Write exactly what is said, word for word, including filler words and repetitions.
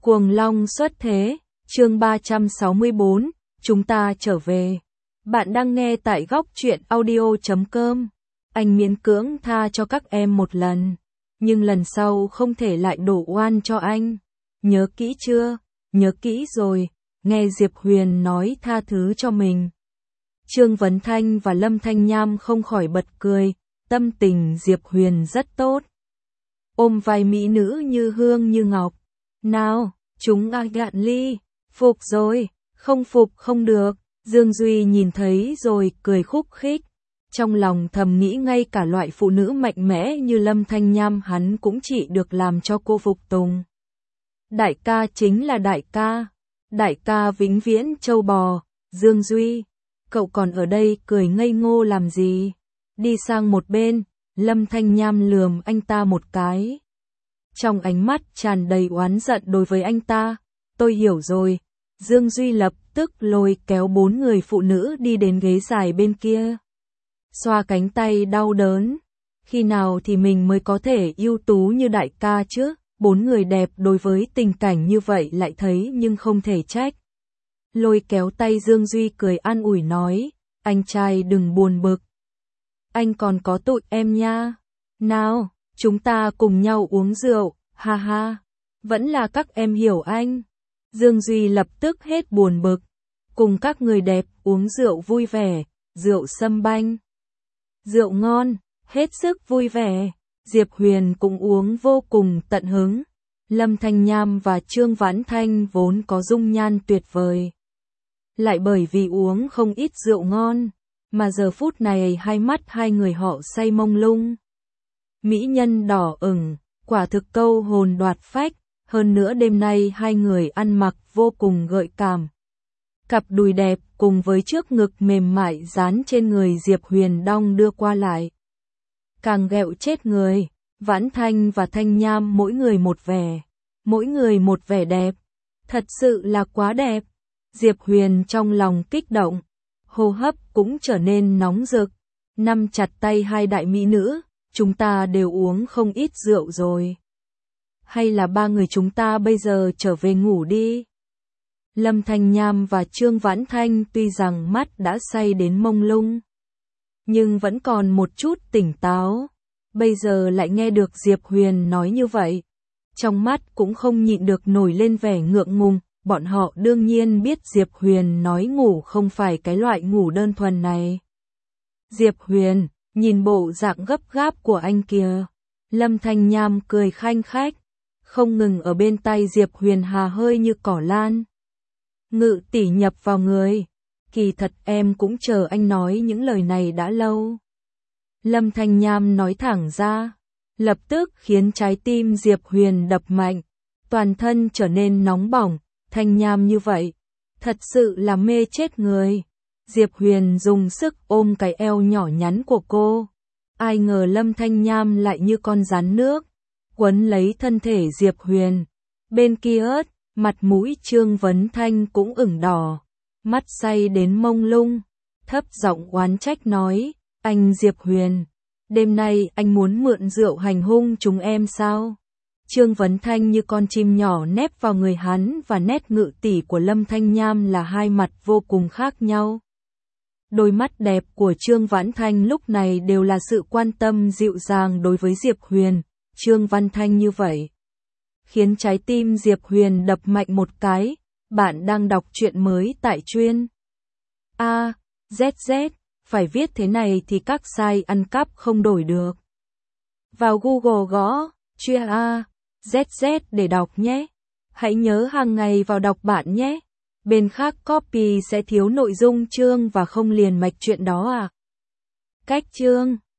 Cuồng Long xuất thế, chương ba trăm sáu mươi bốn, chúng ta trở về. Bạn đang nghe tại góc truyện audio chấm com. Anh miễn cưỡng tha cho các em một lần, nhưng lần sau không thể lại đổ oan cho anh. Nhớ kỹ chưa? Nhớ kỹ rồi, nghe Diệp Huyền nói tha thứ cho mình. Trương Vấn Thanh và Lâm Thanh Nham không khỏi bật cười, tâm tình Diệp Huyền rất tốt. Ôm vai mỹ nữ như hương như ngọc. Nào, chúng ai gạn ly, phục rồi, không phục không được. Dương Duy nhìn thấy rồi cười khúc khích. Trong lòng thầm nghĩ ngay cả loại phụ nữ mạnh mẽ như Lâm Thanh Nham hắn cũng chỉ được làm cho cô phục tùng. Đại ca chính là đại ca. Đại ca vĩnh viễn châu bò. Dương Duy, cậu còn ở đây cười ngây ngô làm gì? Đi sang một bên, Lâm Thanh Nham lườm anh ta một cái. Trong ánh mắt tràn đầy oán giận đối với anh ta. Tôi hiểu rồi. Dương Duy lập tức lôi kéo bốn người phụ nữ đi đến ghế dài bên kia. Xoa cánh tay đau đớn. Khi nào thì mình mới có thể ưu tú như đại ca chứ? Bốn người đẹp đối với tình cảnh như vậy lại thấy nhưng không thể trách. Lôi kéo tay Dương Duy cười an ủi nói, anh trai đừng buồn bực. Anh còn có tụi em nha. Nào, chúng ta cùng nhau uống rượu, ha ha. Vẫn là các em hiểu anh. Dương Duy lập tức hết buồn bực. Cùng các người đẹp uống rượu vui vẻ, rượu sâm banh. Rượu ngon, hết sức vui vẻ. Diệp Huyền cũng uống vô cùng tận hứng. Lâm Thanh Nham và Trương Vãn Thanh vốn có dung nhan tuyệt vời. Lại bởi vì uống không ít rượu ngon, mà giờ phút này hai mắt hai người họ say mông lung. Mỹ nhân đỏ ửng, quả thực câu hồn đoạt phách, hơn nữa đêm nay hai người ăn mặc vô cùng gợi cảm. Cặp đùi đẹp cùng với trước ngực mềm mại dán trên người Diệp Huyền đong đưa qua lại. Càng ghẹo chết người, Vãn Thanh và Thanh Nham mỗi người một vẻ, mỗi người một vẻ đẹp. Thật sự là quá đẹp. Diệp Huyền trong lòng kích động, hô hấp cũng trở nên nóng rực, nắm chặt tay hai đại mỹ nữ, chúng ta đều uống không ít rượu rồi. Hay là ba người chúng ta bây giờ trở về ngủ đi. Lâm Thanh Nham và Trương Vãn Thanh tuy rằng mắt đã say đến mông lung, nhưng vẫn còn một chút tỉnh táo. Bây giờ lại nghe được Diệp Huyền nói như vậy, trong mắt cũng không nhịn được nổi lên vẻ ngượng ngùng. Bọn họ đương nhiên biết Diệp Huyền nói ngủ không phải cái loại ngủ đơn thuần này. Diệp Huyền, nhìn bộ dạng gấp gáp của anh kìa. Lâm Thanh Nham cười khanh khách, không ngừng ở bên tay Diệp Huyền hà hơi như cỏ lan. Ngự tỷ nhập vào người. Kỳ thật em cũng chờ anh nói những lời này đã lâu. Lâm Thanh Nham nói thẳng ra, lập tức khiến trái tim Diệp Huyền đập mạnh, toàn thân trở nên nóng bỏng. Thanh Nham như vậy, thật sự là mê chết người. Diệp Huyền dùng sức ôm cái eo nhỏ nhắn của cô. Ai ngờ Lâm Thanh Nham lại như con rắn nước, quấn lấy thân thể Diệp Huyền. Bên kia ớt, mặt mũi Trương Vấn Thanh cũng ửng đỏ, mắt say đến mông lung, thấp giọng oán trách nói, anh Diệp Huyền, đêm nay anh muốn mượn rượu hành hung chúng em sao? Trương Vấn Thanh như con chim nhỏ nép vào người hắn và nét ngự tỷ của Lâm Thanh Nham là hai mặt vô cùng khác nhau. Đôi mắt đẹp của Trương Vãn Thanh lúc này đều là sự quan tâm dịu dàng đối với Diệp Huyền. Trương Văn Thanh như vậy, khiến trái tim Diệp Huyền đập mạnh một cái. Bạn đang đọc truyện mới tại chuyên A, Z Z, phải viết thế này thì các site ăn cắp không đổi được. Vào Google gõ, chuyên A, Z Z để đọc nhé. Hãy nhớ hàng ngày vào đọc bạn nhé. Bên khác copy sẽ thiếu nội dung chương và không liền mạch chuyện đó à. Cách chương